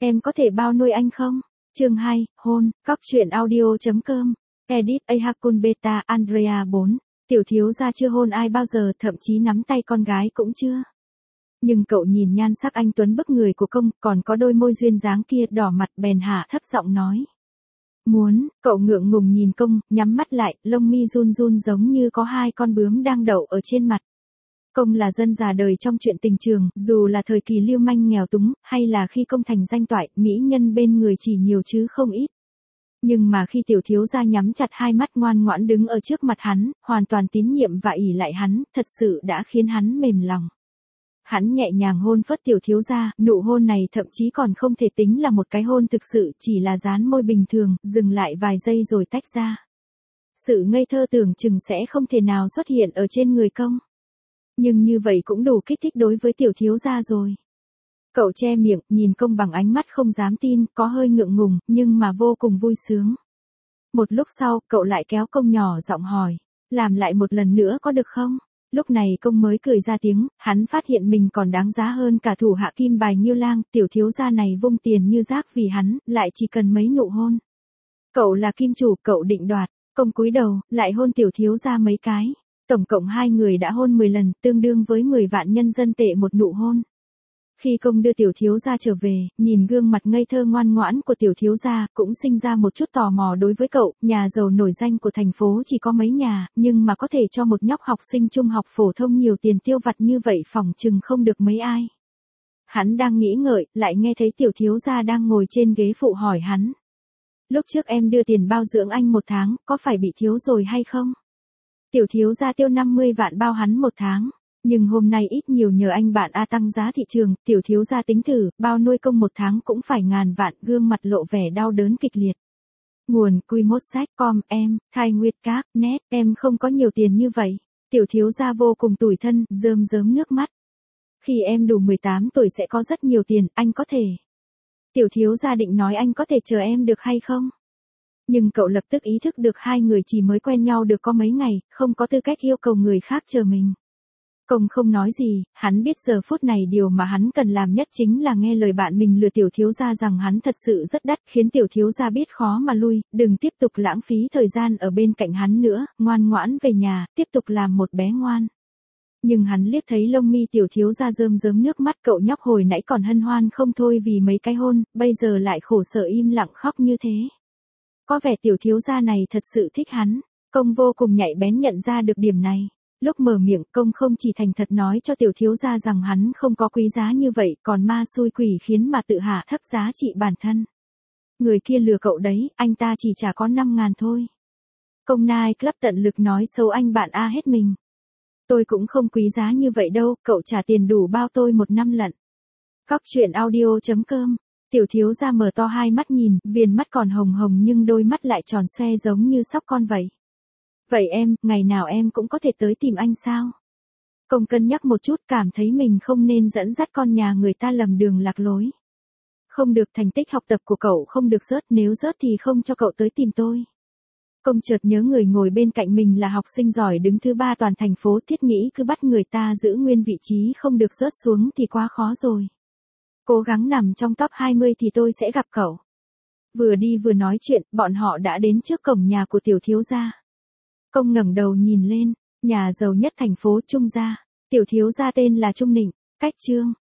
Em có thể bao nuôi anh không? Chương 2, hôn, cóc truyện audio.com. Edit Ahakun Beta Andrea 4. Tiểu thiếu gia chưa hôn ai bao giờ, thậm chí nắm tay con gái cũng chưa. Nhưng cậu nhìn nhan sắc anh tuấn bức người của công, còn có đôi môi duyên dáng kia, đỏ mặt bèn hạ thấp giọng nói. Muốn, cậu ngượng ngùng nhìn công, nhắm mắt lại, lông mi run run giống như có hai con bướm đang đậu ở trên mặt. Công là dân già đời trong chuyện tình trường, dù là thời kỳ lưu manh nghèo túng, hay là khi công thành danh toại, mỹ nhân bên người chỉ nhiều chứ không ít. Nhưng mà khi tiểu thiếu gia nhắm chặt hai mắt ngoan ngoãn đứng ở trước mặt hắn, hoàn toàn tín nhiệm và ỷ lại hắn, thật sự đã khiến hắn mềm lòng. Hắn nhẹ nhàng hôn phớt tiểu thiếu gia, nụ hôn này thậm chí còn không thể tính là một cái hôn thực sự, chỉ là dán môi bình thường, dừng lại vài giây rồi tách ra. Sự ngây thơ tưởng chừng sẽ không thể nào xuất hiện ở trên người công. Nhưng như vậy cũng đủ kích thích đối với tiểu thiếu gia rồi. Cậu che miệng, nhìn công bằng ánh mắt không dám tin, có hơi ngượng ngùng, nhưng mà vô cùng vui sướng. Một lúc sau, cậu lại kéo công nhỏ giọng hỏi, làm lại một lần nữa có được không? Lúc này công mới cười ra tiếng, hắn phát hiện mình còn đáng giá hơn cả thủ hạ kim bài Nhiêu Lang, tiểu thiếu gia này vung tiền như rác vì hắn, lại chỉ cần mấy nụ hôn. Cậu là kim chủ, cậu định đoạt, công cúi đầu, lại hôn tiểu thiếu gia mấy cái. Tổng cộng hai người đã hôn 10 lần, tương đương với 10 vạn nhân dân tệ một nụ hôn. Khi công đưa tiểu thiếu gia trở về, nhìn gương mặt ngây thơ ngoan ngoãn của tiểu thiếu gia, cũng sinh ra một chút tò mò đối với cậu, nhà giàu nổi danh của thành phố chỉ có mấy nhà, nhưng mà có thể cho một nhóc học sinh trung học phổ thông nhiều tiền tiêu vặt như vậy phỏng chừng không được mấy ai. Hắn đang nghĩ ngợi, lại nghe thấy tiểu thiếu gia đang ngồi trên ghế phụ hỏi hắn. Lúc trước em đưa tiền bao dưỡng anh 1 tháng, có phải bị thiếu rồi hay không? Tiểu thiếu gia tiêu 50 vạn bao hắn 1 tháng. Nhưng hôm nay ít nhiều nhờ anh bạn A tăng giá thị trường, tiểu thiếu gia tính thử, bao nuôi công 1 tháng cũng phải ngàn vạn, gương mặt lộ vẻ đau đớn kịch liệt. Nguồn Quimossách.com, em, Khai Nguyệt Các, net, em không có nhiều tiền như vậy. Tiểu thiếu gia vô cùng tủi thân, rơm rớm nước mắt. Khi em đủ 18 tuổi sẽ có rất nhiều tiền, anh có thể. Tiểu thiếu gia định nói anh có thể chờ em được hay không? Nhưng cậu lập tức ý thức được hai người chỉ mới quen nhau được có mấy ngày, không có tư cách yêu cầu người khác chờ mình. Công không nói gì, hắn biết giờ phút này điều mà hắn cần làm nhất chính là nghe lời bạn mình lừa tiểu thiếu gia rằng hắn thật sự rất đắt, khiến tiểu thiếu gia biết khó mà lui, đừng tiếp tục lãng phí thời gian ở bên cạnh hắn nữa, ngoan ngoãn về nhà, tiếp tục làm một bé ngoan. Nhưng hắn liếc thấy lông mi tiểu thiếu gia rơm rớm nước mắt, cậu nhóc hồi nãy còn hân hoan không thôi vì mấy cái hôn, bây giờ lại khổ sở im lặng khóc như thế. Có vẻ tiểu thiếu gia này thật sự thích hắn, công vô cùng nhạy bén nhận ra được điểm này. Lúc mở miệng, công không chỉ thành thật nói cho tiểu thiếu gia rằng hắn không có quý giá như vậy, còn ma xui quỷ khiến mà tự hạ thấp giá trị bản thân. Người kia lừa cậu đấy, anh ta chỉ trả có 5.000 thôi. Công nai club tận lực nói xấu anh bạn A hết mình. Tôi cũng không quý giá như vậy đâu, cậu trả tiền đủ bao tôi 1 năm lận. Cóc truyện audio.com. Tiểu thiếu gia mở to hai mắt nhìn, viền mắt còn hồng hồng nhưng đôi mắt lại tròn xoe giống như sóc con vậy. Vậy em, ngày nào em cũng có thể tới tìm anh sao? Công cân nhắc một chút, cảm thấy mình không nên dẫn dắt con nhà người ta lầm đường lạc lối. Không được, thành tích học tập của cậu không được rớt, nếu rớt thì không cho cậu tới tìm tôi. Công chợt nhớ người ngồi bên cạnh mình là học sinh giỏi đứng thứ 3 toàn thành phố, thiết nghĩ cứ bắt người ta giữ nguyên vị trí không được rớt xuống thì quá khó rồi. Cố gắng nằm trong top 20 thì tôi sẽ gặp cậu. Vừa đi vừa nói chuyện, bọn họ đã đến trước cổng nhà của tiểu thiếu gia. Công ngẩng đầu nhìn lên, nhà giàu nhất thành phố Trung gia, tiểu thiếu gia tên là Trung Nịnh, cách Trương.